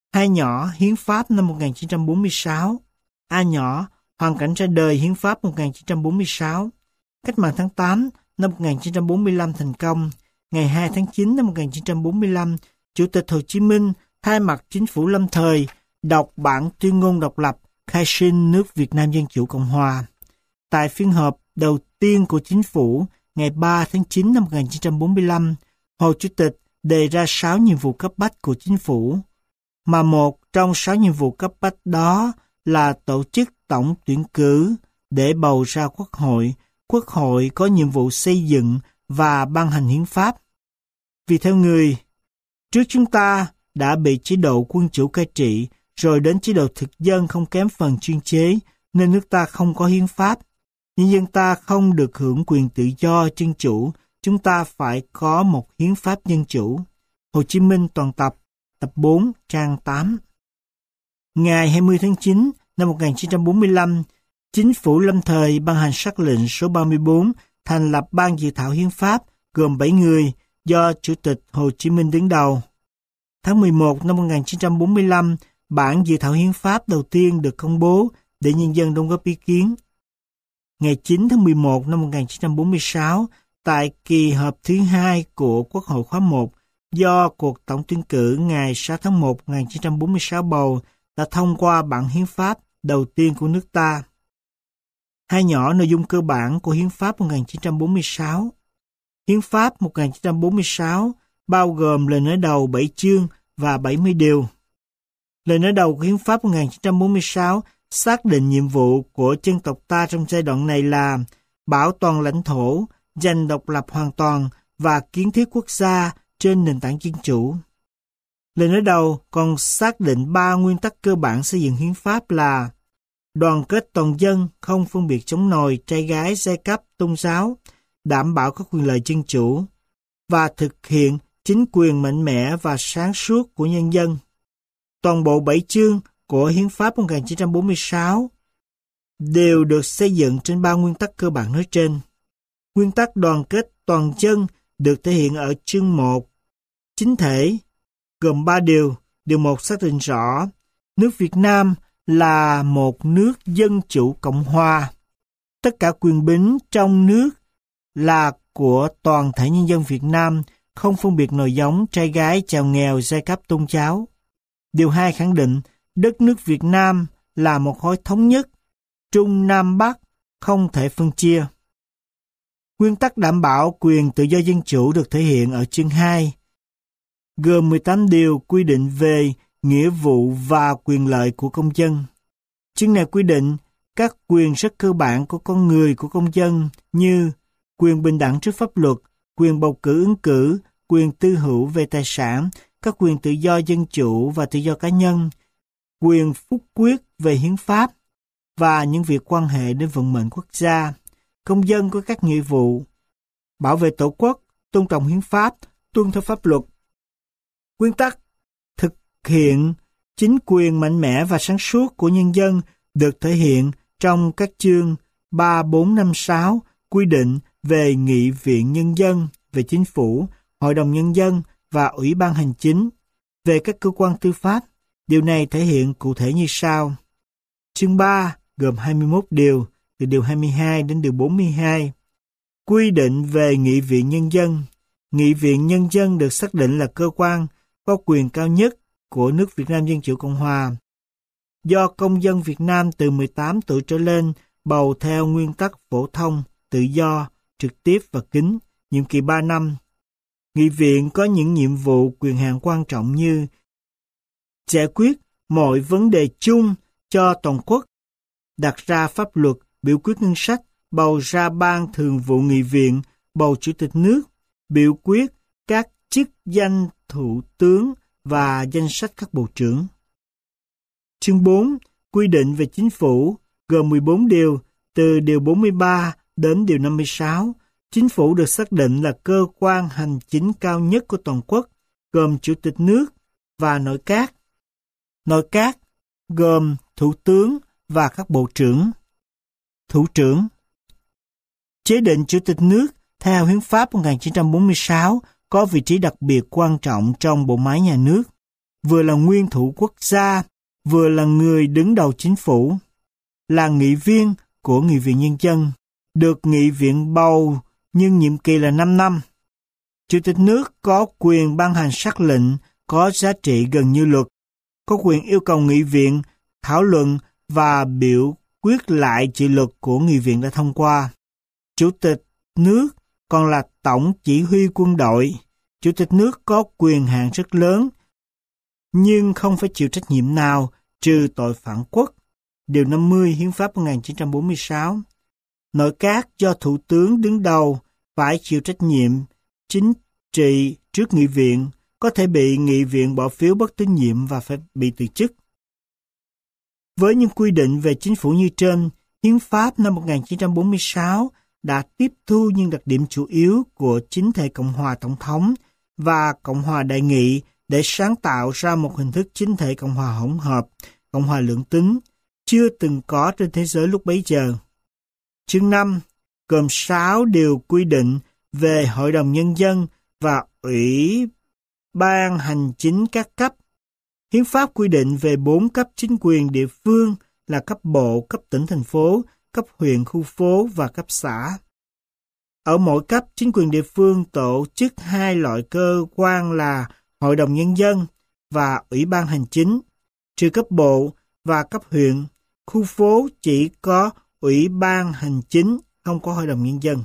2 nhỏ, Hiến pháp năm 1946. A nhỏ, Hoàn cảnh ra đời, Hiến pháp 1946. Cách mạng tháng 8 năm 1945 thành công. Ngày 2 tháng 9 năm 1945, Chủ tịch Hồ Chí Minh thay mặt chính phủ lâm thời đọc bản tuyên ngôn độc lập khai sinh nước Việt Nam Dân Chủ Cộng Hòa. Tại phiên họp đầu tiên của chính phủ ngày 3 tháng 9 năm 1945, Hồ Chủ tịch đề ra 6 nhiệm vụ cấp bách của chính phủ, mà một trong 6 nhiệm vụ cấp bách đó là tổ chức tổng tuyển cử để bầu ra Quốc hội. Quốc hội có nhiệm vụ xây dựng và ban hành hiến pháp. Vì theo người, trước chúng ta đã bị chế độ quân chủ cai trị, rồi đến chế độ thực dân không kém phần chuyên chế, nên nước ta không có hiến pháp. Nhân dân ta không được hưởng quyền tự do dân chủ, chúng ta phải có một hiến pháp dân chủ. Hồ Chí Minh toàn tập, tập 4, trang 8. Ngày 20 tháng 9 năm 1945, Chính phủ lâm thời ban hành sắc lệnh số 34 thành lập Ban dự thảo hiến pháp gồm 7 người do Chủ tịch Hồ Chí Minh đứng đầu. Tháng 11 năm 1945, bản dự thảo hiến pháp đầu tiên được công bố để nhân dân đóng góp ý kiến. Ngày 9 tháng 11 năm 1946, tại kỳ họp thứ 2 của Quốc hội khóa 1, do cuộc tổng tuyển cử ngày 6 tháng 1 1946 bầu, đã thông qua bản hiến pháp đầu tiên của nước ta. 2 nhỏ, nội dung cơ bản của hiến pháp 1946. Hiến pháp 1946 bao gồm lời nói đầu 7 chương và 70 điều. Lời nói đầu của hiến pháp 1946 xác định nhiệm vụ của dân tộc ta trong giai đoạn này là bảo toàn lãnh thổ, giành độc lập hoàn toàn và kiến thiết quốc gia trên nền tảng dân chủ. Lời nói đầu còn xác định 3 nguyên tắc cơ bản xây dựng hiến pháp là đoàn kết toàn dân, không phân biệt chống nòi, trai gái, giai cấp, tôn giáo, đảm bảo các quyền lợi dân chủ và thực hiện chính quyền mạnh mẽ và sáng suốt của nhân dân. Toàn bộ 7 chương của Hiến pháp 1946 đều được xây dựng trên 3 nguyên tắc cơ bản nói trên. Nguyên tắc đoàn kết toàn dân được thể hiện ở chương 1. Chính thể gồm 3 điều. Điều 1 xác định rõ nước Việt Nam là một nước dân chủ cộng hòa. Tất cả quyền bính trong nước là của toàn thể nhân dân Việt Nam, không phân biệt nòi giống, trai gái, giàu nghèo, giai cấp, tôn giáo. Điều 2 khẳng định đất nước Việt Nam là một khối thống nhất, Trung Nam Bắc, không thể phân chia. Nguyên tắc đảm bảo quyền tự do dân chủ được thể hiện ở chương 2, gồm 18 điều quy định về nghĩa vụ và quyền lợi của công dân. Chương này quy định các quyền rất cơ bản của con người của công dân như quyền bình đẳng trước pháp luật, quyền bầu cử ứng cử, quyền tư hữu về tài sản, các quyền tự do dân chủ và tự do cá nhân, quyền phúc quyết về hiến pháp và những việc quan hệ đến vận mệnh quốc gia. Công dân có các nghĩa vụ bảo vệ tổ quốc, tôn trọng hiến pháp, tuân theo pháp luật. Nguyên tắc thực hiện chính quyền mạnh mẽ và sáng suốt của nhân dân được thể hiện trong các chương 3, 4, 5, 6 quy định về Nghị viện Nhân dân, về Chính phủ, Hội đồng Nhân dân và Ủy ban Hành chính, về các cơ quan tư pháp. Điều này thể hiện cụ thể như sau. Chương 3 gồm 21 điều, từ điều 22 đến điều 42. Quy định về Nghị viện Nhân dân. Nghị viện Nhân dân được xác định là cơ quan có quyền cao nhất của nước Việt Nam Dân Chủ Cộng Hòa, do công dân Việt Nam từ 18 tuổi trở lên bầu theo nguyên tắc phổ thông, tự do, trực tiếp và kín, nhiệm kỳ 3 năm. Nghị viện có những nhiệm vụ quyền hạn quan trọng như giải quyết mọi vấn đề chung cho toàn quốc, đặt ra pháp luật, biểu quyết ngân sách, bầu ra ban thường vụ nghị viện, bầu chủ tịch nước, biểu quyết các chức danh thủ tướng và danh sách các bộ trưởng. Chương 4 quy định về chính phủ gồm 14 điều, từ điều 43 đến điều 56. Chính phủ được xác định là cơ quan hành chính cao nhất của toàn quốc, gồm chủ tịch nước và nội các. Nội các gồm thủ tướng và các bộ trưởng. Thủ trưởng. Chế định chủ tịch nước theo Hiến pháp 1946 có vị trí đặc biệt quan trọng trong bộ máy nhà nước. vừa là nguyên thủ quốc gia, vừa là người đứng đầu chính phủ, là nghị viên của Nghị viện Nhân dân, được Nghị viện bầu nhưng nhiệm kỳ là 5 năm. Chủ tịch nước có quyền ban hành sắc lệnh có giá trị gần như luật, có quyền yêu cầu Nghị viện thảo luận và biểu quyết lại dự luật của Nghị viện đã thông qua. Chủ tịch nước còn là tổng chỉ huy quân đội. Chủ tịch nước có quyền hạn rất lớn, nhưng không phải chịu trách nhiệm nào trừ tội phản quốc. Điều 50 Hiến pháp 1946. Nội các do Thủ tướng đứng đầu phải chịu trách nhiệm chính trị trước Nghị viện, có thể bị Nghị viện bỏ phiếu bất tín nhiệm và phải bị từ chức. Với những quy định về chính phủ như trên, Hiến pháp năm 1946 đã tiếp thu những đặc điểm chủ yếu của chính thể Cộng hòa Tổng thống và Cộng hòa Đại nghị để sáng tạo ra một hình thức chính thể Cộng hòa hỗn hợp, Cộng hòa lưỡng tính, chưa từng có trên thế giới lúc bấy giờ. Chương 5 gồm 6 điều quy định về Hội đồng Nhân dân và Ủy ban Hành chính các cấp. Hiến pháp quy định về 4 cấp chính quyền địa phương là cấp bộ, cấp tỉnh thành phố, cấp huyện khu phố và cấp xã. Ở mỗi cấp chính quyền địa phương tổ chức 2 loại cơ quan là Hội đồng Nhân dân và Ủy ban Hành chính, trừ cấp bộ và cấp huyện. Khu phố chỉ có Ủy ban Hành chính, không có Hội đồng Nhân dân.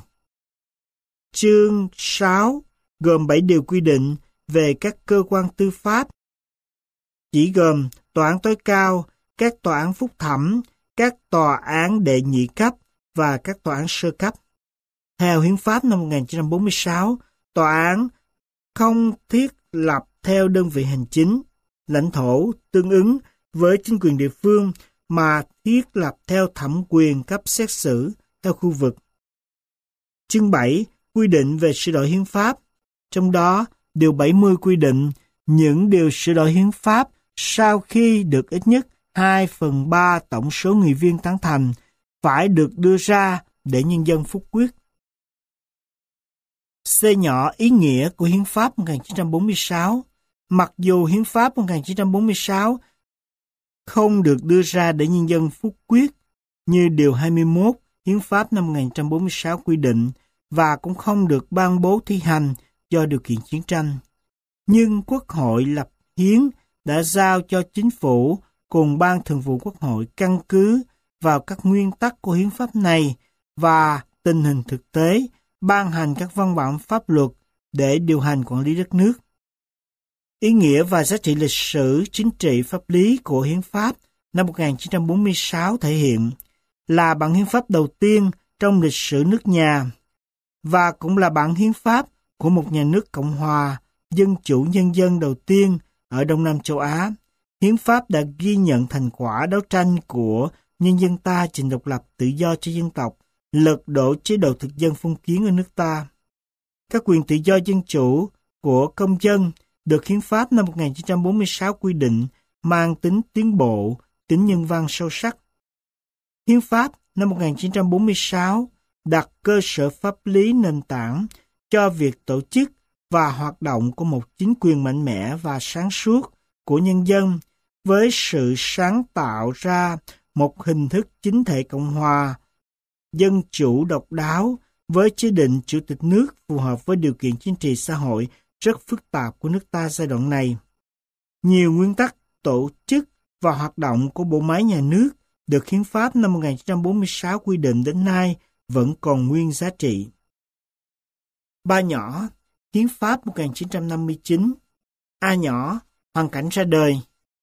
Chương 6 gồm 7 điều quy định về các cơ quan tư pháp, chỉ gồm tòa án tối cao, các tòa án phúc thẩm, các tòa án đệ nhị cấp và các tòa án sơ cấp. Theo Hiến pháp năm 1946, tòa án không thiết lập theo đơn vị hành chính, lãnh thổ tương ứng với chính quyền địa phương mà thiết lập theo thẩm quyền cấp xét xử theo khu vực. Chương 7 quy định về sửa đổi hiến pháp, trong đó điều 70 quy định những điều sửa đổi hiến pháp sau khi được ít nhất 2/3 tổng số nghị viên tán thành phải được đưa ra để nhân dân phúc quyết. C nhỏ ý nghĩa của Hiến pháp 1946. Mặc dù Hiến pháp 1946 không được đưa ra để nhân dân phúc quyết như điều 21 Hiến pháp năm 1946 quy định và cũng không được ban bố thi hành do điều kiện chiến tranh. Nhưng Quốc hội lập hiến đã giao cho chính phủ cùng Ban Thường vụ Quốc hội căn cứ vào các nguyên tắc của hiến pháp này và tình hình thực tế ban hành các văn bản pháp luật để điều hành quản lý đất nước. Ý nghĩa và giá trị lịch sử, chính trị, pháp lý của hiến pháp năm 1946 thể hiện là bản hiến pháp đầu tiên trong lịch sử nước nhà và cũng là bản hiến pháp của một nhà nước Cộng hòa Dân chủ Nhân dân đầu tiên ở Đông Nam châu Á. Hiến pháp đã ghi nhận thành quả đấu tranh của nhân dân ta giành độc lập tự do cho dân tộc, lật đổ chế độ thực dân phong kiến ở nước ta. Các quyền tự do dân chủ của công dân được hiến pháp năm 1946 quy định mang tính tiến bộ, tính nhân văn sâu sắc. Hiến pháp năm 1946 đặt cơ sở pháp lý nền tảng cho việc tổ chức và hoạt động của một chính quyền mạnh mẽ và sáng suốt của nhân dân với sự sáng tạo ra một hình thức chính thể Cộng hòa dân chủ độc đáo với chế định chủ tịch nước phù hợp với điều kiện chính trị xã hội rất phức tạp của nước ta giai đoạn này. Nhiều nguyên tắc tổ chức và hoạt động của bộ máy nhà nước được hiến pháp năm 1946 quy định đến nay vẫn còn nguyên giá trị. Ba nhỏ, hiến pháp 1959. A nhỏ, hoàn cảnh ra đời.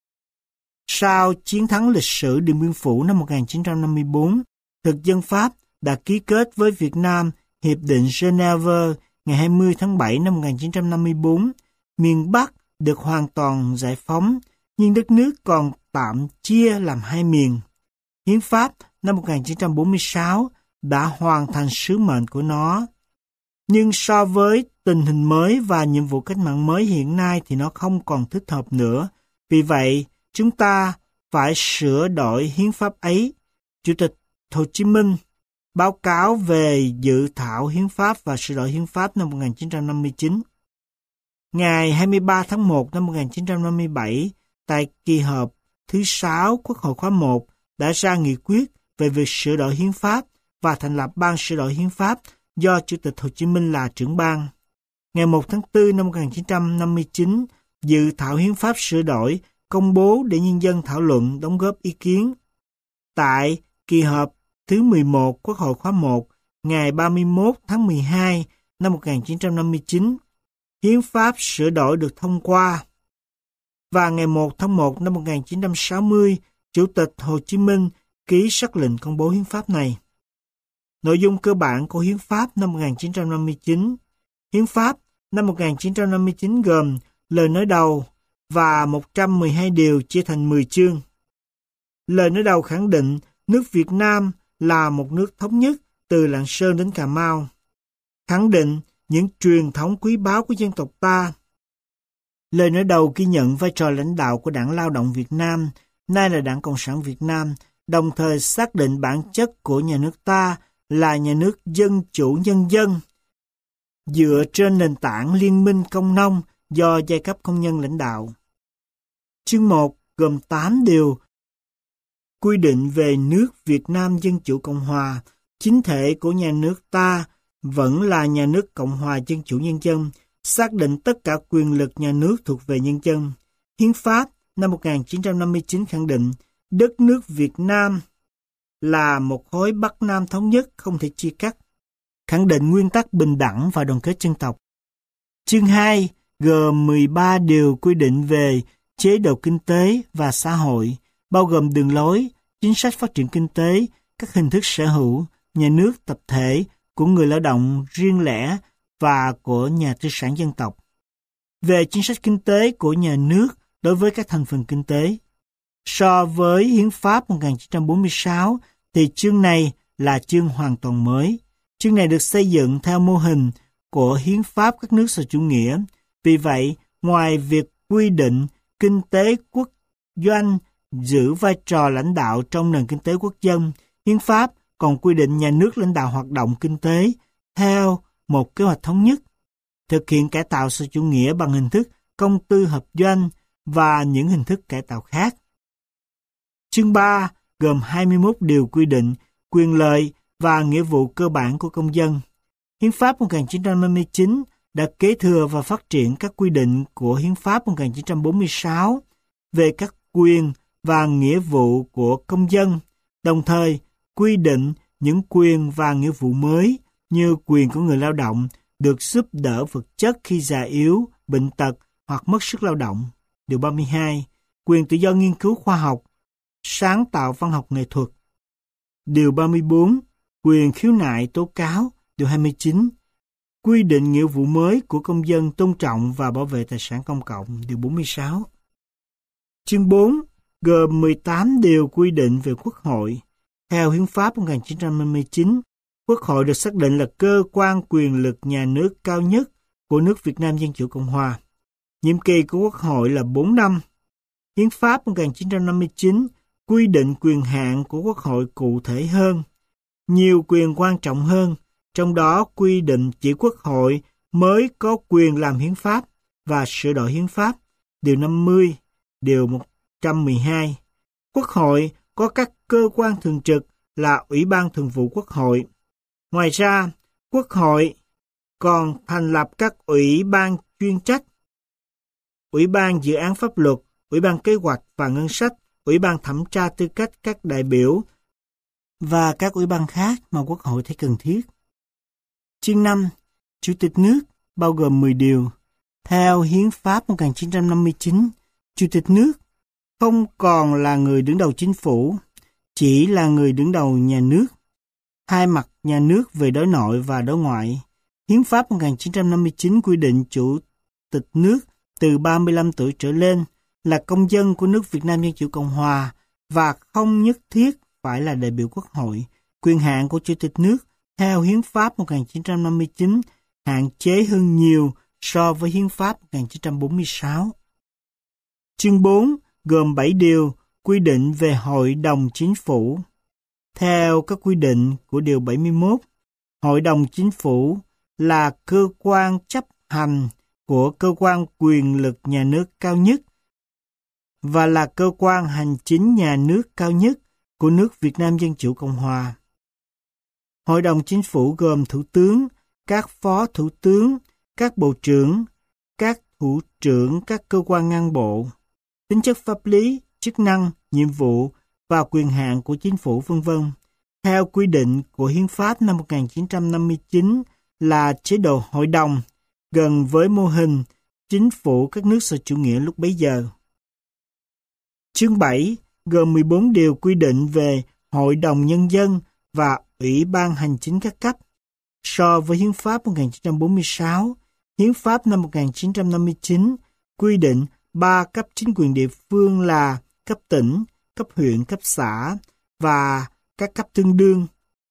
Sau chiến thắng lịch sử Điện Biên Phủ năm 1954, thực dân Pháp đã ký kết với Việt Nam Hiệp định Geneva ngày 20 tháng 7 năm 1954. Miền Bắc được hoàn toàn giải phóng, nhưng đất nước còn tạm chia làm hai miền. Hiến pháp năm 1946 đã hoàn thành sứ mệnh của nó. Nhưng so với tình hình mới và nhiệm vụ cách mạng mới hiện nay thì nó không còn thích hợp nữa. Vì vậy, chúng ta phải sửa đổi hiến pháp ấy. Chủ tịch Hồ Chí Minh báo cáo về dự thảo hiến pháp và sửa đổi hiến pháp năm 1959. Ngày 23 tháng 1 năm 1957, tại kỳ họp thứ 6 Quốc hội khóa 1 đã ra nghị quyết về việc sửa đổi hiến pháp và thành lập Ban sửa đổi hiến pháp do Chủ tịch Hồ Chí Minh là trưởng ban. Ngày 1 tháng 4 năm 1959, dự thảo hiến pháp sửa đổi công bố để nhân dân thảo luận, đóng góp ý kiến. Tại kỳ họp thứ 11 Quốc hội khóa 1, ngày 31 tháng 12 năm 1959, hiến pháp sửa đổi được thông qua. Và ngày 1 tháng 1 năm 1960, Chủ tịch Hồ Chí Minh ký sắc lệnh công bố hiến pháp này. Nội dung cơ bản của hiến pháp năm 1959. Hiến pháp năm 1959 gồm lời nói đầu và 112 điều chia thành 10 chương. Lời nói đầu khẳng định nước Việt Nam là một nước thống nhất từ Lạng Sơn đến Cà Mau. Khẳng định những truyền thống quý báu của dân tộc ta. Lời nói đầu ghi nhận vai trò lãnh đạo của Đảng Lao động Việt Nam, nay là Đảng Cộng sản Việt Nam, đồng thời xác định bản chất của nhà nước ta là nhà nước dân chủ nhân dân, dựa trên nền tảng liên minh công nông do giai cấp công nhân lãnh đạo. Chương 1 gồm 8 điều quy định về nước Việt Nam Dân Chủ Cộng Hòa. Chính thể của nhà nước ta vẫn là nhà nước Cộng hòa Dân Chủ Nhân dân, xác định tất cả quyền lực nhà nước thuộc về nhân dân. Hiến pháp năm 1959 khẳng định đất nước Việt Nam là một khối Bắc Nam thống nhất không thể chia cắt, khẳng định nguyên tắc bình đẳng và đoàn kết dân tộc. Chương 2 gồm 13 điều quy định về chế độ kinh tế và xã hội, bao gồm đường lối, chính sách phát triển kinh tế, các hình thức sở hữu, nhà nước tập thể, của người lao động riêng lẻ và của nhà tư sản dân tộc. Về chính sách kinh tế của nhà nước đối với các thành phần kinh tế. So với Hiến pháp 1946 thì chương này là chương hoàn toàn mới. Chương này được xây dựng theo mô hình của hiến pháp các nước xã chủ nghĩa. Vì vậy, ngoài việc quy định kinh tế quốc doanh giữ vai trò lãnh đạo trong nền kinh tế quốc dân, hiến pháp còn quy định nhà nước lãnh đạo hoạt động kinh tế theo một kế hoạch thống nhất, thực hiện cải tạo xã chủ nghĩa bằng hình thức công tư hợp doanh và những hình thức cải tạo khác. Chương 3 gồm 21 điều quy định quyền lợi và nghĩa vụ cơ bản của công dân. Hiến pháp 1959 đã kế thừa và phát triển các quy định của Hiến pháp 1946 về các quyền và nghĩa vụ của công dân, đồng thời quy định những quyền và nghĩa vụ mới như quyền của người lao động được giúp đỡ vật chất khi già yếu, bệnh tật hoặc mất sức lao động. Điều 32. Quyền tự do nghiên cứu khoa học, sáng tạo văn học nghệ thuật. Điều 34. Quyền khiếu nại tố cáo. Điều 29. Quy định nghĩa vụ mới của công dân tôn trọng và bảo vệ tài sản công cộng. Điều 46. Chương 4 gồm 18 điều quy định về Quốc hội. Theo Hiến pháp 1959, Quốc hội được xác định là cơ quan quyền lực nhà nước cao nhất của nước Việt Nam Dân Chủ Cộng Hòa. Nhiệm kỳ của Quốc hội là 4 năm. Hiến pháp 1959 quy định quyền hạn của Quốc hội cụ thể hơn, nhiều quyền quan trọng hơn, trong đó quy định chỉ Quốc hội mới có quyền làm hiến pháp và sửa đổi hiến pháp. Điều 50, điều 112. Quốc hội có các cơ quan thường trực là Ủy ban Thường vụ Quốc hội. Ngoài ra, Quốc hội còn thành lập các ủy ban chuyên trách, Ủy ban dự án pháp luật, Ủy ban kế hoạch và ngân sách, Ủy ban thẩm tra tư cách các đại biểu và các ủy ban khác mà Quốc hội thấy cần thiết. Chương 5. Chủ tịch nước bao gồm 10 điều. Theo Hiến pháp 1959, Chủ tịch nước không còn là người đứng đầu chính phủ, chỉ là người đứng đầu nhà nước. Hai mặt nhà nước về đối nội và đối ngoại. Hiến pháp 1959 quy định Chủ tịch nước từ 35 tuổi trở lên là công dân của nước Việt Nam Dân Chủ Cộng Hòa và không nhất thiết phải là đại biểu Quốc hội. Quyền hạn của Chủ tịch nước theo Hiến pháp 1959 hạn chế hơn nhiều so với Hiến pháp 1946. Chương 4 gồm 7 điều quy định về Hội đồng Chính phủ. Theo các quy định của Điều 71, Hội đồng Chính phủ là cơ quan chấp hành của cơ quan quyền lực nhà nước cao nhất và là cơ quan hành chính nhà nước cao nhất của nước Việt Nam Dân Chủ Cộng Hòa. Hội đồng Chính phủ gồm Thủ tướng, các Phó Thủ tướng, các Bộ trưởng, các Thủ trưởng các cơ quan ngang bộ, tính chất pháp lý, chức năng, nhiệm vụ và quyền hạn của chính phủ v.v. Theo quy định của Hiến pháp năm 1959 là chế độ hội đồng, gần với mô hình chính phủ các nước xã chủ nghĩa lúc bấy giờ. Chương 7 gồm 14 điều quy định về Hội đồng Nhân dân và Ủy ban Hành chính các cấp. So với Hiến pháp 1946, Hiến pháp năm 1959 quy định 3 cấp chính quyền địa phương là cấp tỉnh, cấp huyện, cấp xã và các cấp tương đương.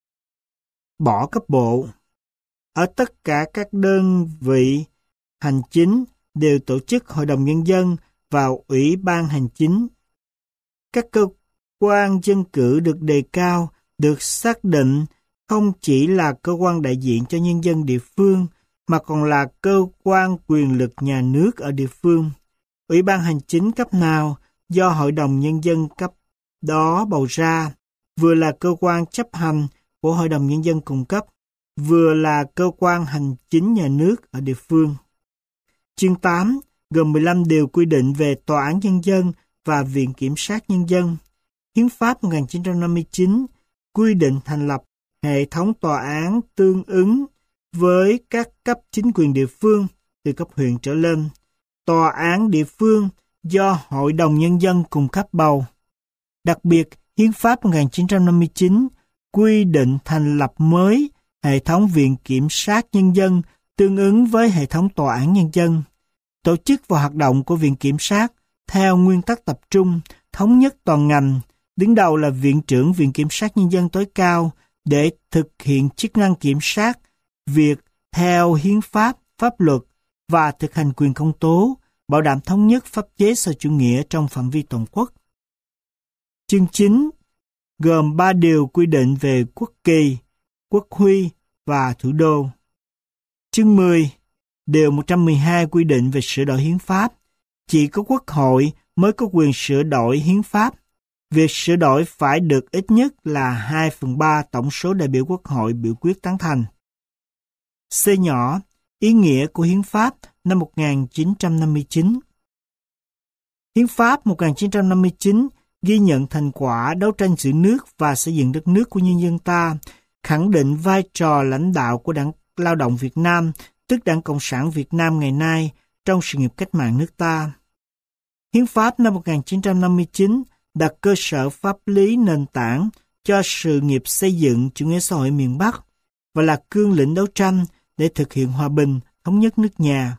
Bỏ cấp bộ. Ở tất cả các đơn vị hành chính đều tổ chức Hội đồng Nhân dân và Ủy ban Hành chính. Các cơ quan dân cử được đề cao, được xác định không chỉ là cơ quan đại diện cho nhân dân địa phương, mà còn là cơ quan quyền lực nhà nước ở địa phương. Ủy ban Hành chính cấp nào do Hội đồng Nhân dân cấp đó bầu ra, vừa là cơ quan chấp hành của Hội đồng Nhân dân cung cấp, vừa là cơ quan hành chính nhà nước ở địa phương. Chương 8 gồm 15 điều quy định về Tòa án Nhân dân và Viện Kiểm sát Nhân dân. Hiến pháp 1959 quy định thành lập hệ thống tòa án tương ứng với các cấp chính quyền địa phương từ cấp huyện trở lên. Tòa án địa phương do Hội đồng Nhân dân cung cấp bầu. Đặc biệt, Hiến pháp 1959 quy định thành lập mới hệ thống Viện Kiểm sát Nhân dân tương ứng với hệ thống Tòa án Nhân dân. Tổ chức và hoạt động của Viện Kiểm sát theo nguyên tắc tập trung, thống nhất toàn ngành, đứng đầu là Viện trưởng Viện Kiểm sát Nhân dân tối cao để thực hiện chức năng kiểm sát việc theo hiến pháp, pháp luật và thực hành quyền công tố, bảo đảm thống nhất pháp chế xã chủ nghĩa trong phạm vi toàn quốc. Chương 9 gồm 3 điều quy định về quốc kỳ, quốc huy và thủ đô. Chương 10 điều 112 quy định về sửa đổi hiến pháp. Chỉ có Quốc hội mới có quyền sửa đổi hiến pháp. Việc sửa đổi phải được ít nhất là 2/3 tổng số đại biểu Quốc hội biểu quyết tán thành. C nhỏ, ý nghĩa của hiến pháp năm 1959. Hiến pháp 1959 ghi nhận thành quả đấu tranh giữ nước và xây dựng đất nước của nhân dân ta, khẳng định vai trò lãnh đạo của Đảng Lao động Việt Nam, tức Đảng Cộng sản Việt Nam ngày nay, trong sự nghiệp cách mạng nước ta. Hiến pháp năm 1959 đặt cơ sở pháp lý nền tảng cho sự nghiệp xây dựng chủ nghĩa xã hội miền Bắc và là cương lĩnh đấu tranh để thực hiện hòa bình, thống nhất nước nhà.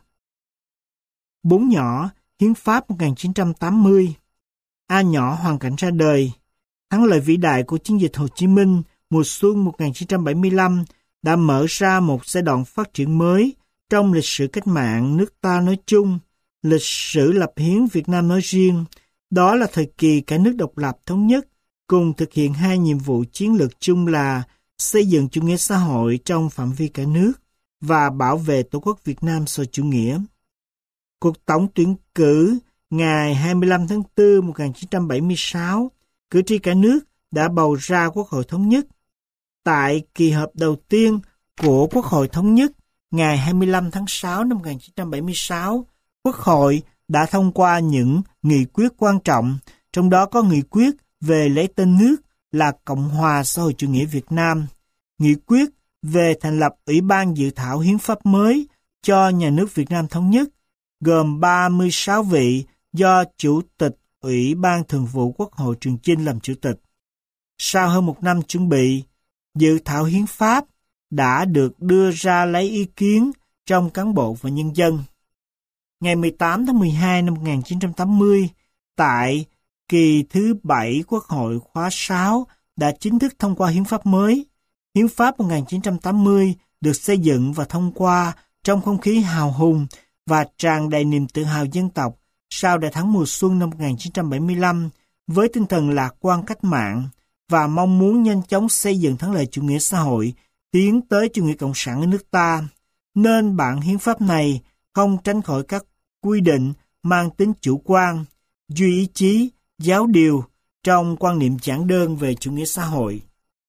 4 nhỏ, Hiến pháp 1980. A nhỏ, hoàn cảnh ra đời. Thắng lợi vĩ đại của chiến dịch Hồ Chí Minh mùa xuân 1975 đã mở ra một giai đoạn phát triển mới trong lịch sử cách mạng nước ta nói chung, lịch sử lập hiến Việt Nam nói riêng. Đó là thời kỳ cả nước độc lập thống nhất, cùng thực hiện 2 nhiệm vụ chiến lược chung là xây dựng chủ nghĩa xã hội trong phạm vi cả nước và bảo vệ Tổ quốc Việt Nam xã chủ nghĩa. Cuộc tổng tuyển cử ngày 25 tháng 4 1976, cử tri cả nước đã bầu ra Quốc hội Thống nhất. Tại kỳ họp đầu tiên của Quốc hội Thống nhất ngày 25 tháng 6 năm 1976, Quốc hội đã thông qua những nghị quyết quan trọng, trong đó có nghị quyết về lấy tên nước là Cộng hòa xã hội chủ nghĩa Việt Nam, nghị quyết về thành lập Ủy ban dự thảo hiến pháp mới cho nhà nước Việt Nam thống nhất, gồm 36 vị do Chủ tịch Ủy ban Thường vụ Quốc hội Trường Chinh làm chủ tịch. Sau hơn 1 năm chuẩn bị, dự thảo hiến pháp đã được đưa ra lấy ý kiến trong cán bộ và nhân dân. Ngày 18 tháng 12 năm 1980, tại kỳ thứ 7 Quốc hội khóa 6 đã chính thức thông qua hiến pháp mới. Hiến pháp 1980 được xây dựng và thông qua trong không khí hào hùng và tràn đầy niềm tự hào dân tộc sau đại thắng mùa xuân năm 1975 với tinh thần lạc quan cách mạng và mong muốn nhanh chóng xây dựng thắng lợi chủ nghĩa xã hội, tiến tới chủ nghĩa cộng sản ở nước ta. Nên bản hiến pháp này không tránh khỏi các quy định mang tính chủ quan, duy ý chí, giáo điều trong quan niệm giản đơn về chủ nghĩa xã hội.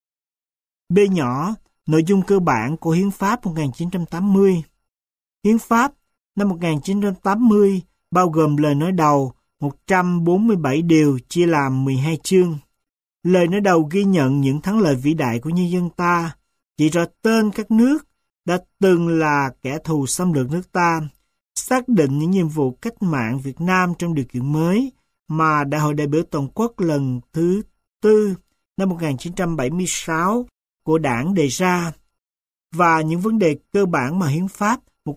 B nhỏ, nội dung cơ bản của Hiến pháp 1980. Hiến pháp năm 1980 bao gồm lời nói đầu 147 điều chia làm 12 chương. Lời nói đầu ghi nhận những thắng lợi vĩ đại của nhân dân ta, chỉ rõ tên các nước đã từng là kẻ thù xâm lược nước ta, xác định những nhiệm vụ cách mạng Việt Nam trong điều kiện mới mà Đại hội đại biểu toàn quốc lần thứ 4 năm 1976 của Đảng đề ra, và những vấn đề cơ bản mà Hiến pháp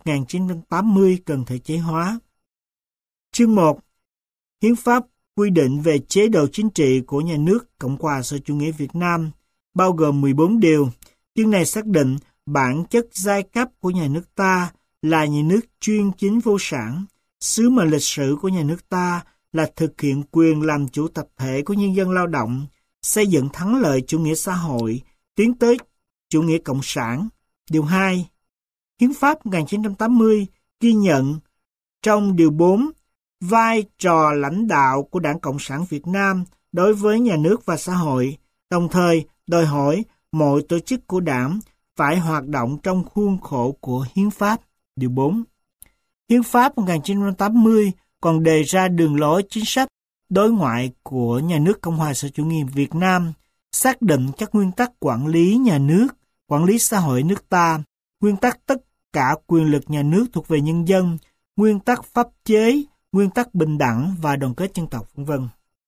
1980 cần thể chế hóa. Chương 1. Hiến pháp quy định về chế độ chính trị của nhà nước Cộng hòa xã hội chủ nghĩa Việt Nam, bao gồm 14 điều. Chương này xác định bản chất giai cấp của nhà nước ta là nhà nước chuyên chính vô sản. Sứ mệnh lịch sử của nhà nước ta là thực hiện quyền làm chủ tập thể của nhân dân lao động, xây dựng thắng lợi chủ nghĩa xã hội, tiến tới chủ nghĩa cộng sản. Điều 2. Hiến pháp 1980 ghi nhận trong điều 4 vai trò lãnh đạo của Đảng Cộng sản Việt Nam đối với nhà nước và xã hội, đồng thời đòi hỏi mọi tổ chức của Đảng phải hoạt động trong khuôn khổ của Hiến pháp. Điều 4. Hiến pháp 1980 còn đề ra đường lối chính sách đối ngoại của nhà nước Cộng hòa xã hội chủ nghĩa Việt Nam, xác định các nguyên tắc quản lý nhà nước, quản lý xã hội nước ta, nguyên tắc tất cả quyền lực nhà nước thuộc về nhân dân, nguyên tắc pháp chế, nguyên tắc bình đẳng và đoàn kết dân tộc, v.v.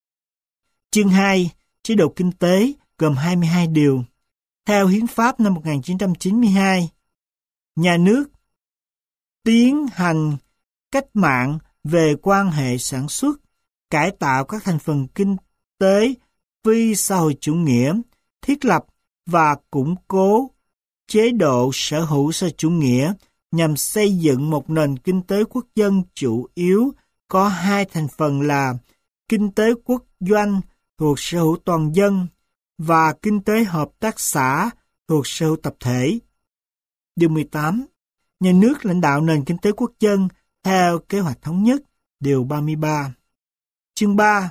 Chương 2. Chế độ kinh tế gồm 22 điều. Theo Hiến pháp năm 1992, nhà nước tiến hành cách mạng về quan hệ sản xuất, cải tạo các thành phần kinh tế phi xã hội chủ nghĩa, thiết lập và củng cố chế độ sở hữu xã hội chủ nghĩa nhằm xây dựng một nền kinh tế quốc dân chủ yếu có hai thành phần là kinh tế quốc doanh thuộc sở hữu toàn dân và kinh tế hợp tác xã thuộc sở hữu tập thể. Điều 18. Nhà nước lãnh đạo nền kinh tế quốc dân theo kế hoạch thống nhất. Điều 33. Chương 3.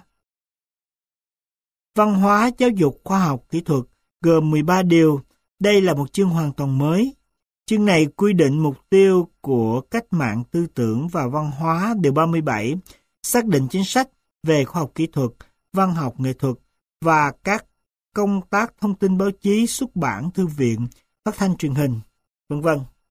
Văn hóa, giáo dục, khoa học, kỹ thuật gồm 13 điều. Đây là một chương hoàn toàn mới. Chương này quy định mục tiêu của cách mạng tư tưởng và văn hóa. Điều 37. Xác định chính sách về khoa học kỹ thuật, văn học nghệ thuật và các công tác thông tin báo chí, xuất bản, thư viện, phát thanh truyền hình, v.v.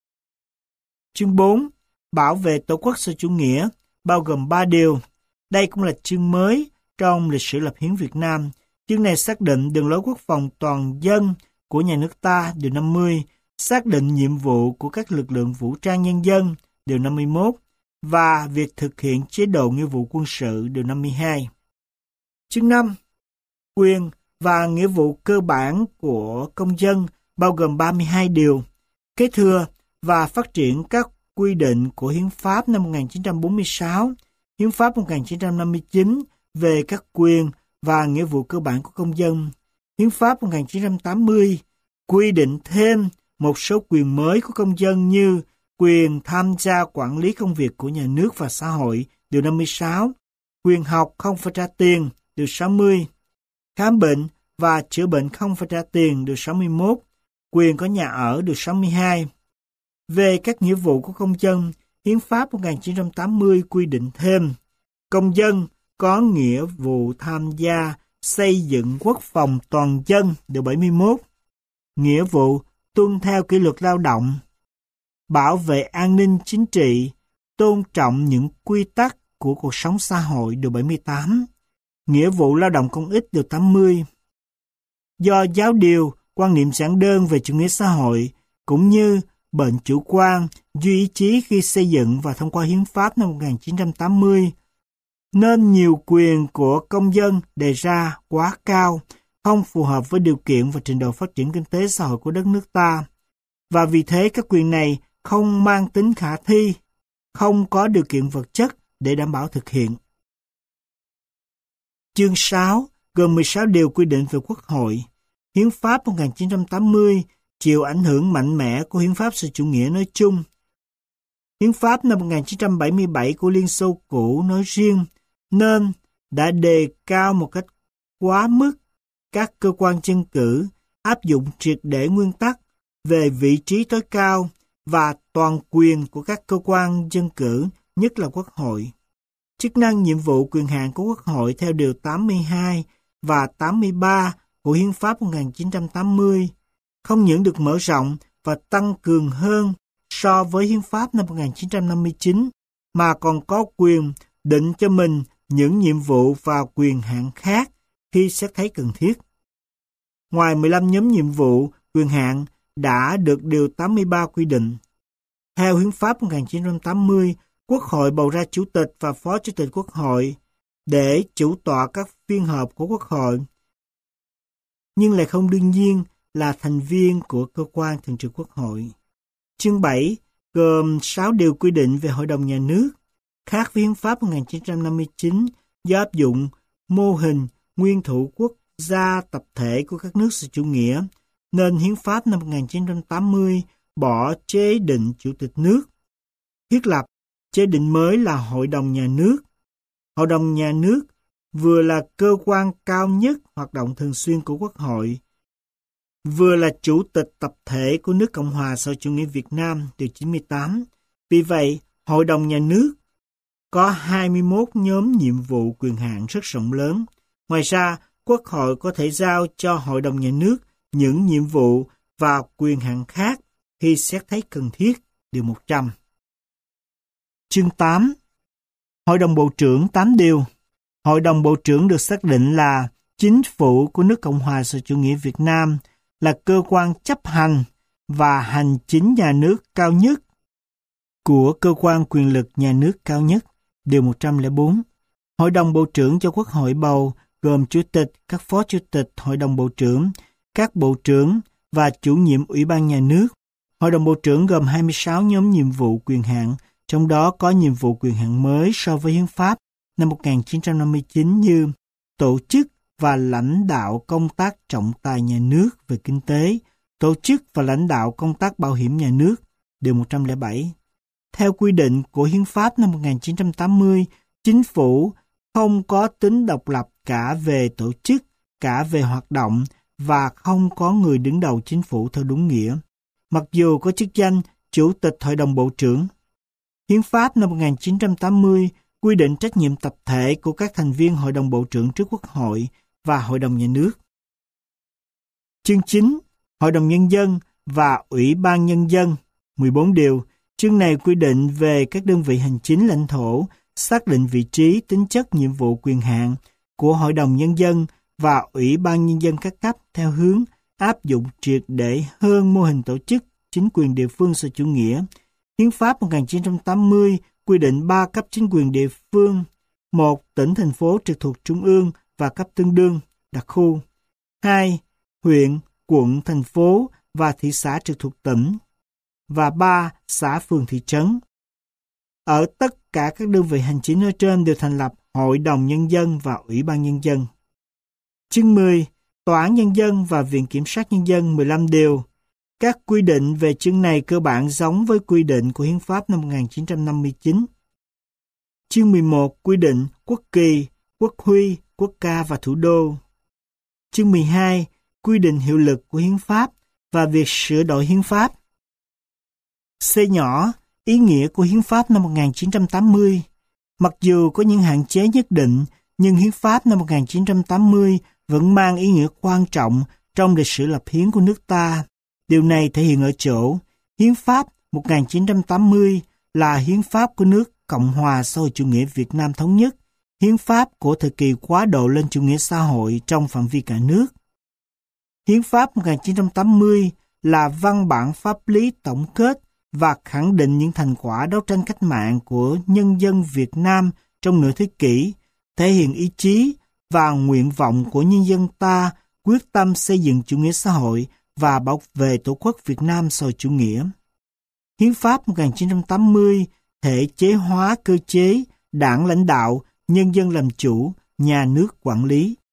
Chương 4. Bảo vệ Tổ quốc xã hội chủ nghĩa bao gồm 3 điều. Đây cũng là chương mới trong lịch sử lập hiến Việt Nam. Chương này xác định đường lối quốc phòng toàn dân của nhà nước ta. Điều 50. Xác định nhiệm vụ của các lực lượng vũ trang nhân dân. Điều 51. Và việc thực hiện chế độ nghĩa vụ quân sự. Điều 52. Chương 5. Quyền và nghĩa vụ cơ bản của công dân bao gồm 32 điều. Kế thừa và phát triển các quy định của Hiến pháp năm 1946, Hiến pháp 1959 về các quyền và nghĩa vụ cơ bản của công dân, Hiến pháp 1980 quy định thêm một số quyền mới của công dân như quyền tham gia quản lý công việc của nhà nước và xã hội, điều 56, quyền học không phải trả tiền, điều 60, khám bệnh và chữa bệnh không phải trả tiền, điều 61, quyền có nhà ở, điều 62. Về các nghĩa vụ của công dân, Hiến pháp 1980 quy định thêm, công dân có nghĩa vụ tham gia xây dựng quốc phòng toàn dân, điều 71, nghĩa vụ tuân theo kỷ luật lao động, bảo vệ an ninh chính trị, tôn trọng những quy tắc của cuộc sống xã hội, điều 78, nghĩa vụ lao động công ích, điều 80. Do giáo điều, quan niệm giản đơn về chủ nghĩa xã hội, cũng như bệnh chủ quan, duy ý chí khi xây dựng và thông qua Hiến pháp năm 1980, nên nhiều quyền của công dân đề ra quá cao, không phù hợp với điều kiện và trình độ phát triển kinh tế xã hội của đất nước ta. Và vì thế các quyền này không mang tính khả thi, không có điều kiện vật chất để đảm bảo thực hiện. Chương 6 gồm 16 điều quy định về Quốc hội. Hiến pháp 1980 chịu ảnh hưởng mạnh mẽ của Hiến pháp xã hội chủ nghĩa nói chung. Hiến pháp năm 1977 của Liên Xô cũ nói riêng, nên đã đề cao một cách quá mức các cơ quan dân cử áp dụng triệt để nguyên tắc về vị trí tối cao và toàn quyền của các cơ quan dân cử, nhất là Quốc hội. Chức năng nhiệm vụ quyền hạn của Quốc hội theo Điều 82 và 83 của Hiến pháp 1980 không những được mở rộng và tăng cường hơn so với Hiến pháp năm 1959, mà còn có quyền định cho mình những nhiệm vụ và quyền hạn khác khi xét thấy cần thiết. Ngoài 15 nhóm nhiệm vụ, quyền hạn đã được Điều 83 quy định. Theo Hiến pháp 1980, Quốc hội bầu ra Chủ tịch và Phó Chủ tịch Quốc hội để chủ tọa các phiên họp của Quốc hội, nhưng lại không đương nhiên là thành viên của cơ quan thường trực Quốc hội. Chương 7 gồm 6 điều quy định về Hội đồng Nhà nước, khác với Hiến pháp 1959 do áp dụng mô hình nguyên thủ quốc gia tập thể của các nước xã chủ nghĩa, nên Hiến pháp năm 1980 bỏ chế định Chủ tịch nước, thiết lập chế định mới là Hội đồng Nhà nước. Hội đồng Nhà nước vừa là cơ quan cao nhất hoạt động thường xuyên của Quốc hội, vừa là chủ tịch tập thể của nước Cộng hòa xã hội chủ nghĩa Việt Nam, Điều 98. Vì vậy, Hội đồng Nhà nước có 21 nhóm nhiệm vụ quyền hạn rất rộng lớn. Ngoài ra, Quốc hội có thể giao cho Hội đồng Nhà nước những nhiệm vụ và quyền hạn khác khi xét thấy cần thiết, Điều 100. Chương 8. Hội đồng Bộ trưởng 8 điều. Hội đồng Bộ trưởng được xác định là chính phủ của nước Cộng hòa xã hội chủ nghĩa Việt Nam, là cơ quan chấp hành và hành chính nhà nước cao nhất của cơ quan quyền lực nhà nước cao nhất, Điều 104. Hội đồng Bộ trưởng do Quốc hội bầu gồm Chủ tịch, các Phó Chủ tịch Hội đồng Bộ trưởng, các Bộ trưởng và chủ nhiệm Ủy ban Nhà nước. Hội đồng Bộ trưởng gồm 26 nhóm nhiệm vụ quyền hạn, trong đó có nhiệm vụ quyền hạn mới so với Hiến pháp năm 1959 như tổ chức và lãnh đạo công tác trọng tài nhà nước về kinh tế, tổ chức và lãnh đạo công tác bảo hiểm nhà nước, Điều 107. Theo quy định của Hiến pháp năm 1980, chính phủ không có tính độc lập cả về tổ chức, cả về hoạt động và không có người đứng đầu chính phủ theo đúng nghĩa, mặc dù có chức danh Chủ tịch Hội đồng Bộ trưởng. Hiến pháp năm 1980 quy định trách nhiệm tập thể của các thành viên Hội đồng Bộ trưởng trước Quốc hội và Hội đồng Nhà nước. Chương 9. Hội đồng Nhân dân và Ủy ban Nhân dân, 14 điều. Chương này quy định về các đơn vị hành chính lãnh thổ, xác định vị trí, tính chất, nhiệm vụ, quyền hạn của Hội đồng Nhân dân và Ủy ban Nhân dân các cấp theo hướng áp dụng triệt để hơn mô hình tổ chức chính quyền địa phương xã hội chủ nghĩa. Hiến pháp 1980 quy định 3 cấp chính quyền địa phương: 1. Tỉnh, thành phố trực thuộc trung ương và cấp tương đương, đặc khu. 2. Huyện, quận, thành phố và thị xã trực thuộc tỉnh. Và 3. Xã, phường, thị trấn. Ở tất cả các đơn vị hành chính ở trên đều thành lập Hội đồng Nhân dân và Ủy ban Nhân dân. Chương 10. Tòa án Nhân dân và Viện Kiểm sát Nhân dân, 15 điều. Các quy định về chương này cơ bản giống với quy định của Hiến pháp năm 1959. Chương 11 quy định quốc kỳ, quốc huy, quốc ca và thủ đô. Chương 12 quy định hiệu lực của Hiến pháp và việc sửa đổi Hiến pháp. C nhỏ, ý nghĩa của Hiến pháp năm 1980. Mặc dù có những hạn chế nhất định, nhưng Hiến pháp năm 1980 vẫn mang ý nghĩa quan trọng trong lịch sử lập hiến của nước ta. Điều này thể hiện ở chỗ, Hiến pháp 1980 là hiến pháp của nước Cộng hòa xã hội chủ nghĩa Việt Nam thống nhất, hiến pháp của thời kỳ quá độ lên chủ nghĩa xã hội trong phạm vi cả nước. Hiến pháp 1980 là văn bản pháp lý tổng kết và khẳng định những thành quả đấu tranh cách mạng của nhân dân Việt Nam trong nửa thế kỷ, thể hiện ý chí và nguyện vọng của nhân dân ta quyết tâm xây dựng chủ nghĩa xã hội và bảo vệ Tổ quốc Việt Nam xã hội chủ nghĩa. Hiến pháp 1980 thể chế hóa cơ chế đảng lãnh đạo, nhân dân làm chủ, nhà nước quản lý.